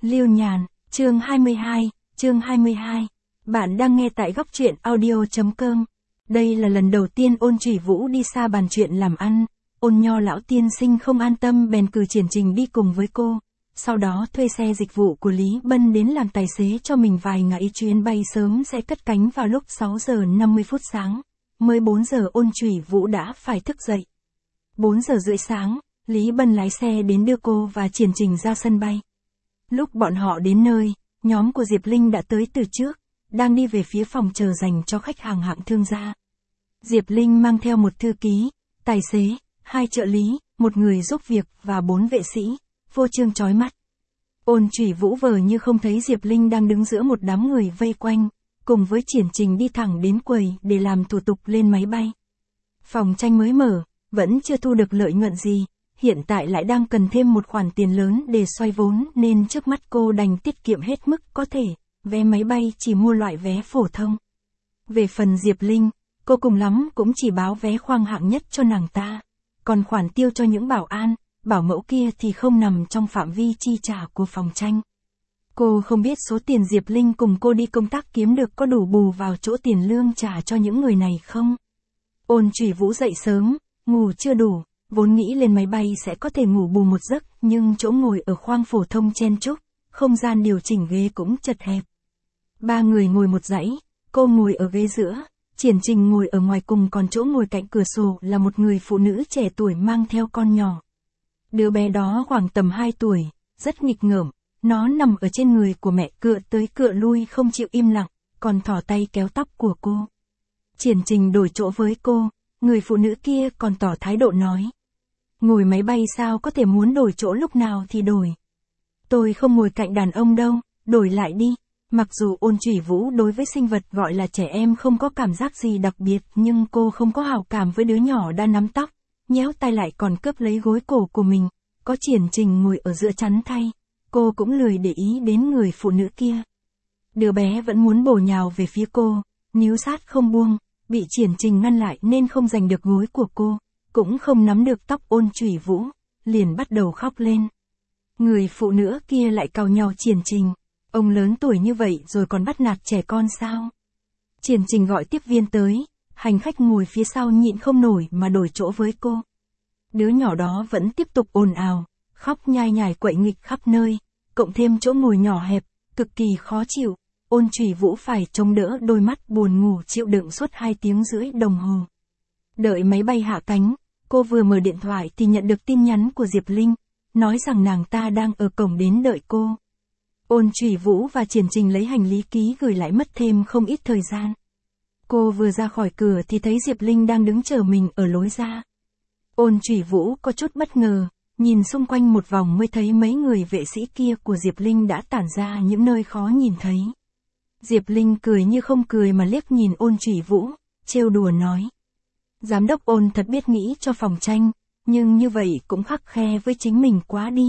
Lưu Nhàn, chương 22. Bạn đang nghe tại góc truyện audio.com. Đây là lần đầu tiên Ôn Chủy Vũ đi xa bàn chuyện làm ăn, Ôn Nho lão tiên sinh không an tâm bèn cử Triển Trình đi cùng với cô. Sau đó thuê xe dịch vụ của Lý Bân đến làm tài xế cho mình vài ngày, chuyến bay sớm sẽ cất cánh vào lúc 6 giờ 50 phút sáng. Mới 4 giờ Ôn Chủy Vũ đã phải thức dậy. 4 giờ rưỡi sáng, Lý Bân lái xe đến đưa cô và Triển Trình ra sân bay. Lúc bọn họ đến nơi, nhóm của Diệp Linh đã tới từ trước, đang đi về phía phòng chờ dành cho khách hàng hạng thương gia. Diệp Linh mang theo một thư ký, tài xế, 2 trợ lý, một người giúp việc và 4 vệ sĩ, vô trương chói mắt. Ôn Chủy Vũ vờ như không thấy Diệp Linh đang đứng giữa một đám người vây quanh, cùng với Triển Trình đi thẳng đến quầy để làm thủ tục lên máy bay. Phòng tranh mới mở, vẫn chưa thu được lợi nhuận gì, hiện tại lại đang cần thêm một khoản tiền lớn để xoay vốn nên trước mắt cô đành tiết kiệm hết mức có thể, vé máy bay chỉ mua loại vé phổ thông. Về phần Diệp Linh, cô cùng lắm cũng chỉ báo vé khoang hạng nhất cho nàng ta, còn khoản tiêu cho những bảo an, bảo mẫu kia thì không nằm trong phạm vi chi trả của phòng tranh. Cô không biết số tiền Diệp Linh cùng cô đi công tác kiếm được có đủ bù vào chỗ tiền lương trả cho những người này không? Ôn Chủy Vũ dậy sớm, ngủ chưa đủ, vốn nghĩ lên máy bay sẽ có thể ngủ bù một giấc, nhưng chỗ ngồi ở khoang phổ thông chen chúc, không gian điều chỉnh ghế cũng chật hẹp. 3 người ngồi một dãy, cô ngồi ở ghế giữa, Triển Trình ngồi ở ngoài cùng, còn chỗ ngồi cạnh cửa sổ là một người phụ nữ trẻ tuổi mang theo con nhỏ. Đứa bé đó khoảng tầm 2 tuổi, rất nghịch ngợm, nó nằm ở trên người của mẹ cựa tới cựa lui không chịu im lặng, còn thỏ tay kéo tóc của cô. Triển Trình đổi chỗ với cô, người phụ nữ kia còn tỏ thái độ nói. Ngồi máy bay sao có thể muốn đổi chỗ lúc nào thì đổi. Tôi không ngồi cạnh đàn ông đâu, đổi lại đi. Mặc dù Ôn Chủy Vũ đối với sinh vật gọi là trẻ em không có cảm giác gì đặc biệt, nhưng cô không có hảo cảm với đứa nhỏ đã nắm tóc, nhéo tay lại còn cướp lấy gối cổ của mình. Có Triển Trình ngồi ở giữa chắn thay, cô cũng lười để ý đến người phụ nữ kia. Đứa bé vẫn muốn bổ nhào về phía cô, níu sát không buông, bị Triển Trình ngăn lại nên không giành được gối của cô, cũng không nắm được tóc Ôn Chủy Vũ, liền bắt đầu khóc lên. Người phụ nữ kia lại càu nhàu Triển Trình, ông lớn tuổi như vậy rồi còn bắt nạt trẻ con sao? Triển Trình gọi tiếp viên tới, hành khách ngồi phía sau nhịn không nổi mà đổi chỗ với cô. Đứa nhỏ đó vẫn tiếp tục ồn ào, khóc nhai nhải quậy nghịch khắp nơi, cộng thêm chỗ ngồi nhỏ hẹp, cực kỳ khó chịu. Ôn Chủy Vũ phải chống đỡ đôi mắt buồn ngủ chịu đựng suốt 2 tiếng rưỡi đồng hồ. Đợi máy bay hạ cánh, cô vừa mở điện thoại thì nhận được tin nhắn của Diệp Linh, nói rằng nàng ta đang ở cổng đến đợi cô. Ôn Chủy Vũ và Triển Trình lấy hành lý ký gửi lại mất thêm không ít thời gian. Cô vừa ra khỏi cửa thì thấy Diệp Linh đang đứng chờ mình ở lối ra. Ôn Chủy Vũ có chút bất ngờ, nhìn xung quanh một vòng mới thấy mấy người vệ sĩ kia của Diệp Linh đã tản ra những nơi khó nhìn thấy. Diệp Linh cười như không cười mà liếc nhìn Ôn Chủy Vũ, trêu đùa nói. Giám đốc Ôn thật biết nghĩ cho phòng tranh, nhưng như vậy cũng khắt khe với chính mình quá đi.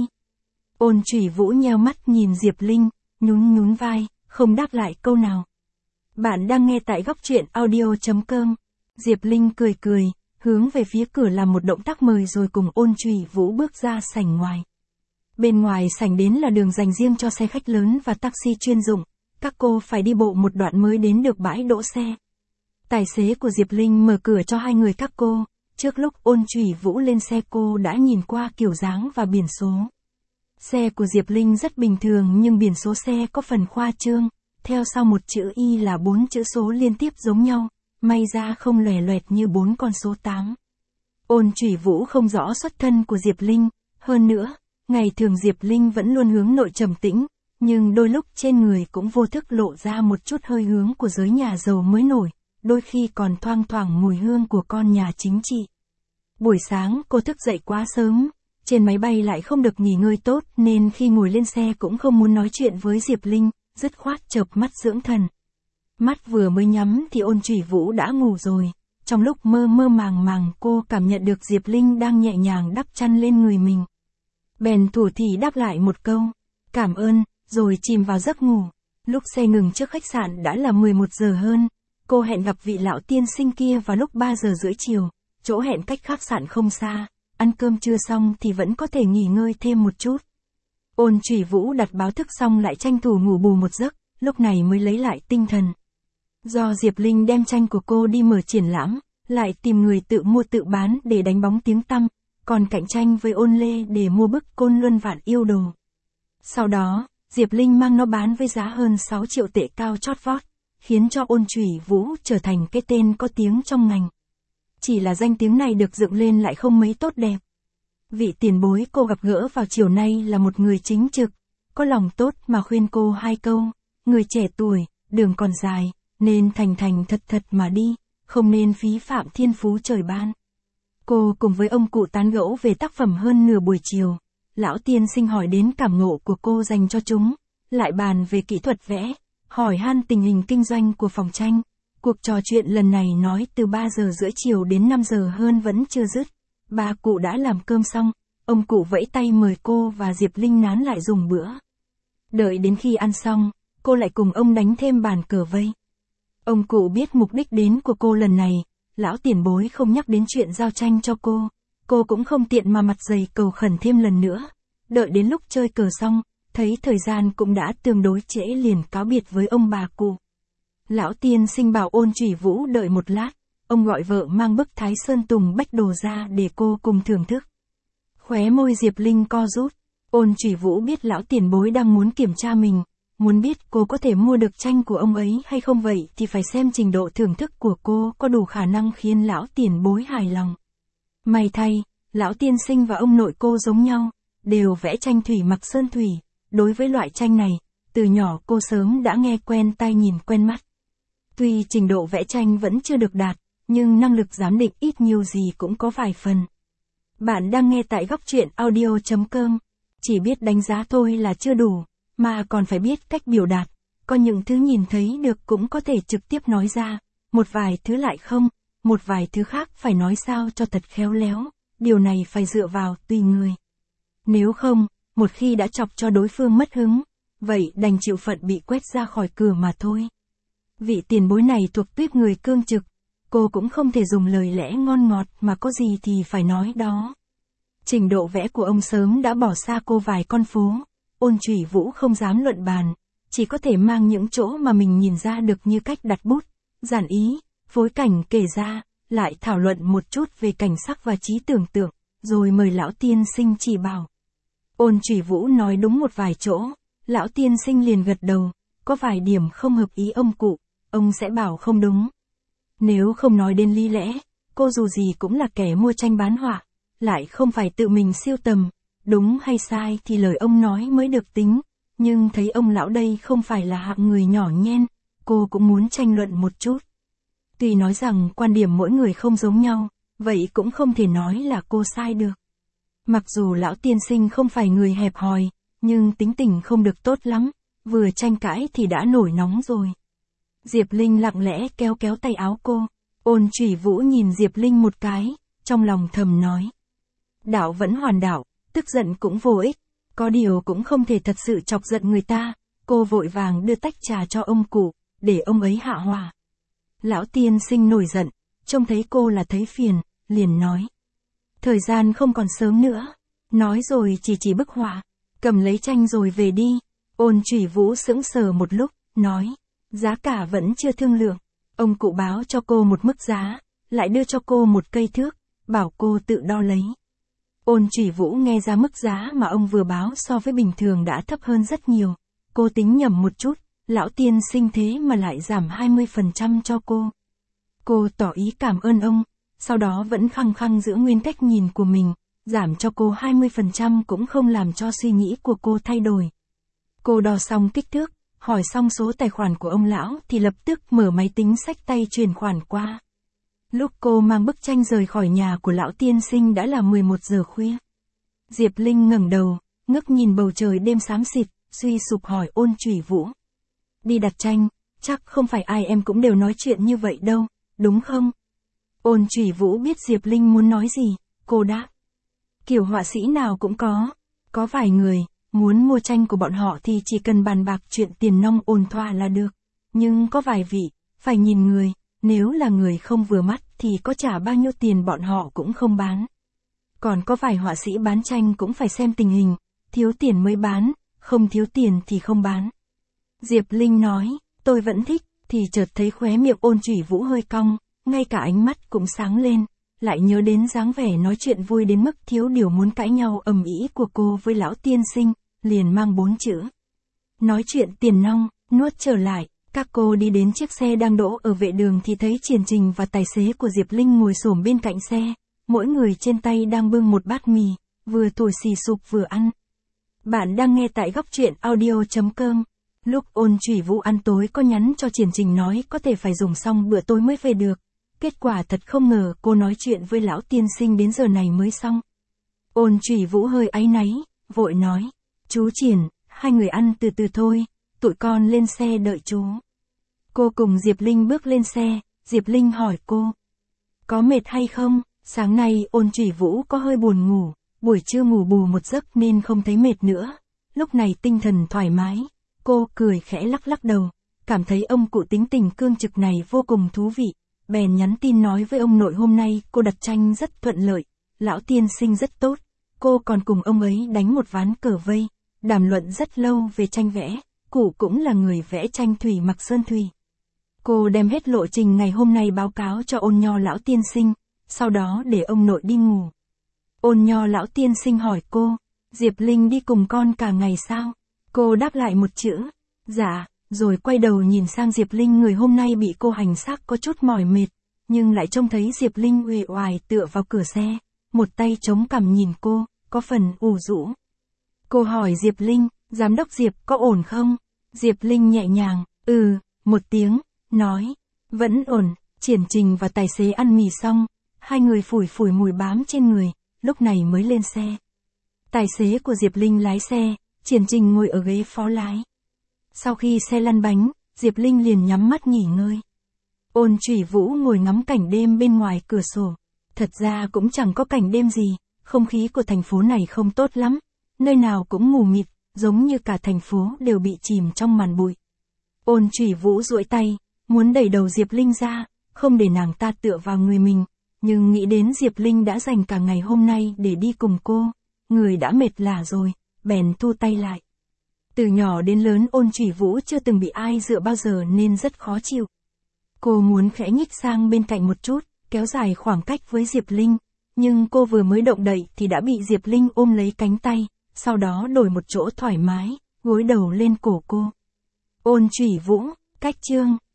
Ôn Chủy Vũ nheo mắt nhìn Diệp Linh, nhún vai, không đáp lại câu nào. Bạn đang nghe tại góc truyện audio.com. Diệp Linh cười, hướng về phía cửa làm một động tác mời rồi cùng Ôn Chủy Vũ bước ra sảnh ngoài. Bên ngoài sảnh đến là đường dành riêng cho xe khách lớn và taxi chuyên dụng, các cô phải đi bộ một đoạn mới đến được bãi đỗ xe. Tài xế của Diệp Linh mở cửa cho 2 người các cô, trước lúc Ôn Chủy Vũ lên xe cô đã nhìn qua kiểu dáng và biển số. Xe của Diệp Linh rất bình thường nhưng biển số xe có phần khoa trương, theo sau một chữ Y là 4 chữ số liên tiếp giống nhau, may ra không lòe loẹt như 4 con số 8. Ôn Chủy Vũ không rõ xuất thân của Diệp Linh, hơn nữa, ngày thường Diệp Linh vẫn luôn hướng nội trầm tĩnh, nhưng đôi lúc trên người cũng vô thức lộ ra một chút hơi hướng của giới nhà giàu mới nổi, đôi khi còn thoang thoảng mùi hương của con nhà chính trị. Buổi sáng cô thức dậy quá sớm, trên máy bay lại không được nghỉ ngơi tốt nên khi ngồi lên xe cũng không muốn nói chuyện với Diệp Linh, dứt khoát chợp mắt dưỡng thần. Mắt vừa mới nhắm thì Ôn Chủy Vũ đã ngủ rồi, trong lúc mơ màng cô cảm nhận được Diệp Linh đang nhẹ nhàng đắp chăn lên người mình. Bèn thủ thỉ đáp lại một câu, cảm ơn, rồi chìm vào giấc ngủ. Lúc xe ngừng trước khách sạn đã là 11 giờ hơn, cô hẹn gặp vị lão tiên sinh kia vào lúc 3 giờ rưỡi chiều, chỗ hẹn cách khách sạn không xa, ăn cơm trưa xong thì vẫn có thể nghỉ ngơi thêm một chút. Ôn Chủy Vũ đặt báo thức xong lại tranh thủ ngủ bù một giấc, lúc này mới lấy lại tinh thần. Do Diệp Linh đem tranh của cô đi mở triển lãm, lại tìm người tự mua tự bán để đánh bóng tiếng tăm, còn cạnh tranh với Ôn Lê để mua bức Côn Luân Vạn Yêu Đồ. Sau đó, Diệp Linh mang nó bán với giá hơn 6 triệu tệ cao chót vót, khiến cho Ôn Chủy Vũ trở thành cái tên có tiếng trong ngành. Chỉ là danh tiếng này được dựng lên lại không mấy tốt đẹp. Vị tiền bối cô gặp gỡ vào chiều nay là một người chính trực, có lòng tốt mà khuyên cô 2 câu, người trẻ tuổi, đường còn dài, nên thành thành thật thật mà đi, không nên phí phạm thiên phú trời ban. Cô cùng với ông cụ tán gẫu về tác phẩm hơn nửa buổi chiều, lão tiên sinh hỏi đến cảm ngộ của cô dành cho chúng, lại bàn về kỹ thuật vẽ, hỏi han tình hình kinh doanh của phòng tranh. Cuộc trò chuyện lần này nói từ 3 giờ rưỡi chiều đến 5 giờ hơn vẫn chưa dứt. Bà cụ đã làm cơm xong, ông cụ vẫy tay mời cô và Diệp Linh nán lại dùng bữa. Đợi đến khi ăn xong, cô lại cùng ông đánh thêm bàn cờ vây. Ông cụ biết mục đích đến của cô lần này, lão tiền bối không nhắc đến chuyện giao tranh cho cô cũng không tiện mà mặt dày cầu khẩn thêm lần nữa. Đợi đến lúc chơi cờ xong, thấy thời gian cũng đã tương đối trễ liền cáo biệt với ông bà cụ. Lão tiên sinh bảo Ôn Chủy Vũ đợi một lát, ông gọi vợ mang bức Thái Sơn Tùng Bách Đồ ra để cô cùng thưởng thức. Khóe môi Diệp Linh co rút, Ôn Chủy Vũ biết lão tiền bối đang muốn kiểm tra mình, muốn biết cô có thể mua được tranh của ông ấy hay không, vậy thì phải xem trình độ thưởng thức của cô có đủ khả năng khiến lão tiền bối hài lòng. May thay, lão tiên sinh và ông nội cô giống nhau, đều vẽ tranh thủy mặc sơn thủy, đối với loại tranh này, từ nhỏ cô sớm đã nghe quen tai nhìn quen mắt. Tuy trình độ vẽ tranh vẫn chưa được đạt, nhưng năng lực giám định ít nhiều gì cũng có vài phần. Bạn đang nghe tại góc truyện audio.com, chỉ biết đánh giá thôi là chưa đủ, mà còn phải biết cách biểu đạt, có những thứ nhìn thấy được cũng có thể trực tiếp nói ra, một vài thứ lại không, một vài thứ khác phải nói sao cho thật khéo léo, điều này phải dựa vào tùy người. Nếu không, một khi đã chọc cho đối phương mất hứng, vậy đành chịu phận bị quét ra khỏi cửa mà thôi. Vị tiền bối này thuộc tuýp người cương trực, cô cũng không thể dùng lời lẽ ngon ngọt mà có gì thì phải nói đó. Trình độ vẽ của ông sớm đã bỏ xa cô vài con phố, Ôn Chủy Vũ không dám luận bàn, chỉ có thể mang những chỗ mà mình nhìn ra được như cách đặt bút, giản ý, phối cảnh kể ra, lại thảo luận một chút về cảnh sắc và trí tưởng tượng, rồi mời lão tiên sinh chỉ bảo. Ôn Chủy Vũ nói đúng một vài chỗ, lão tiên sinh liền gật đầu, có vài điểm không hợp ý ông cụ, ông sẽ bảo không đúng. Nếu không nói đến lý lẽ, cô dù gì cũng là kẻ mua tranh bán họa, lại không phải tự mình siêu tầm, đúng hay sai thì lời ông nói mới được tính, nhưng thấy ông lão đây không phải là hạng người nhỏ nhen, cô cũng muốn tranh luận một chút. Tuy nói rằng quan điểm mỗi người không giống nhau, vậy cũng không thể nói là cô sai được. Mặc dù lão tiên sinh không phải người hẹp hòi, nhưng tính tình không được tốt lắm, vừa tranh cãi thì đã nổi nóng rồi. Diệp Linh lặng lẽ kéo kéo tay áo cô, Ôn Chủy Vũ nhìn Diệp Linh một cái, trong lòng thầm nói. Đạo vẫn hoàn đạo, tức giận cũng vô ích, có điều cũng không thể thật sự chọc giận người ta, cô vội vàng đưa tách trà cho ông cụ, để ông ấy hạ hỏa. Lão tiên sinh nổi giận, trông thấy cô là thấy phiền, liền nói. Thời gian không còn sớm nữa, nói rồi chỉ bức họa, cầm lấy tranh rồi về đi. Ôn Chủy Vũ sững sờ một lúc, nói. Giá cả vẫn chưa thương lượng, ông cụ báo cho cô một mức giá, lại đưa cho cô một cây thước, bảo cô tự đo lấy. Ôn Chủy Vũ nghe ra mức giá mà ông vừa báo so với bình thường đã thấp hơn rất nhiều, cô tính nhầm một chút, lão tiên sinh thế mà lại giảm 20% cho cô. Cô tỏ ý cảm ơn ông, sau đó vẫn khăng khăng giữ nguyên cách nhìn của mình, giảm cho cô 20% cũng không làm cho suy nghĩ của cô thay đổi. Cô đo xong kích thước, hỏi xong số tài khoản của ông lão thì lập tức mở máy tính xách tay chuyển khoản qua. Lúc cô mang bức tranh rời khỏi nhà của lão tiên sinh đã là 11 giờ khuya. Diệp Linh ngẩng đầu, ngước nhìn bầu trời đêm xám xịt, suy sụp hỏi Ôn Chủy Vũ. Đi đặt tranh, chắc không phải ai em cũng đều nói chuyện như vậy đâu, đúng không? Ôn Chủy Vũ biết Diệp Linh muốn nói gì, cô đáp. Kiểu họa sĩ nào cũng có vài người, muốn mua tranh của bọn họ thì chỉ cần bàn bạc chuyện tiền nong ổn thỏa là được. Nhưng có vài vị, phải nhìn người, nếu là người không vừa mắt thì có trả bao nhiêu tiền bọn họ cũng không bán. Còn có vài họa sĩ bán tranh cũng phải xem tình hình, thiếu tiền mới bán, không thiếu tiền thì không bán. Diệp Linh nói, tôi vẫn thích, thì chợt thấy khóe miệng Ôn Chủy Vũ hơi cong, ngay cả ánh mắt cũng sáng lên, lại nhớ đến dáng vẻ nói chuyện vui đến mức thiếu điều muốn cãi nhau ầm ĩ của cô với lão tiên sinh, liền mang 4 chữ. Nói chuyện tiền nong, nuốt trở lại, các cô đi đến chiếc xe đang đỗ ở vệ đường thì thấy Triển Trình và tài xế của Diệp Linh ngồi xổm bên cạnh xe, mỗi người trên tay đang bưng một bát mì, vừa thổi xì sụp vừa ăn. Bạn đang nghe tại góc truyện audio.com. Lúc Ôn Chủy Vũ ăn tối có nhắn cho Triển Trình nói có thể phải dùng xong bữa tối mới về được. Kết quả thật không ngờ cô nói chuyện với lão tiên sinh đến giờ này mới xong. Ôn Chủy Vũ hơi áy náy, vội nói, chú Triển, hai người ăn từ từ thôi, tụi con lên xe đợi chú. Cô cùng Diệp Linh bước lên xe, Diệp Linh hỏi cô, có mệt hay không? Sáng nay Ôn Chủy Vũ có hơi buồn ngủ, buổi trưa ngủ bù một giấc nên không thấy mệt nữa. Lúc này tinh thần thoải mái, cô cười khẽ lắc lắc đầu, cảm thấy ông cụ tính tình cương trực này vô cùng thú vị. Bèn nhắn tin nói với ông nội hôm nay cô đặt tranh rất thuận lợi, lão tiên sinh rất tốt, cô còn cùng ông ấy đánh một ván cờ vây, đàm luận rất lâu về tranh vẽ, cụ cũng là người vẽ tranh thủy mặc sơn thủy. Cô đem hết lộ trình ngày hôm nay báo cáo cho Ôn Nho lão tiên sinh, sau đó để ông nội đi ngủ. Ôn Nho lão tiên sinh hỏi cô, Diệp Linh đi cùng con cả ngày sao? Cô đáp lại một chữ, dạ. Rồi quay đầu nhìn sang Diệp Linh, người hôm nay bị cô hành xác có chút mỏi mệt, nhưng lại trông thấy Diệp Linh uể oải tựa vào cửa xe, một tay chống cằm nhìn cô, có phần ủ rũ. Cô hỏi Diệp Linh, giám đốc Diệp có ổn không? Diệp Linh nhẹ nhàng, một tiếng, nói, vẫn ổn. Triển Trình và tài xế ăn mì xong, hai người phủi phủi mùi bám trên người, lúc này mới lên xe. Tài xế của Diệp Linh lái xe, Triển Trình ngồi ở ghế phó lái. Sau khi xe lăn bánh, Diệp Linh liền nhắm mắt nghỉ ngơi. Ôn Chủy Vũ ngồi ngắm cảnh đêm bên ngoài cửa sổ. Thật ra cũng chẳng có cảnh đêm gì, không khí của thành phố này không tốt lắm. Nơi nào cũng mù mịt, giống như cả thành phố đều bị chìm trong màn bụi. Ôn Chủy Vũ duỗi tay, muốn đẩy đầu Diệp Linh ra, không để nàng ta tựa vào người mình. Nhưng nghĩ đến Diệp Linh đã dành cả ngày hôm nay để đi cùng cô, người đã mệt lả rồi, bèn thu tay lại. Từ nhỏ đến lớn Ôn Chủy Vũ chưa từng bị ai dựa bao giờ nên rất khó chịu. Cô muốn khẽ nhích sang bên cạnh một chút, kéo dài khoảng cách với Diệp Linh, nhưng cô vừa mới động đậy thì đã bị Diệp Linh ôm lấy cánh tay, sau đó đổi một chỗ thoải mái, gối đầu lên cổ cô. Ôn Chủy Vũ, cách chương.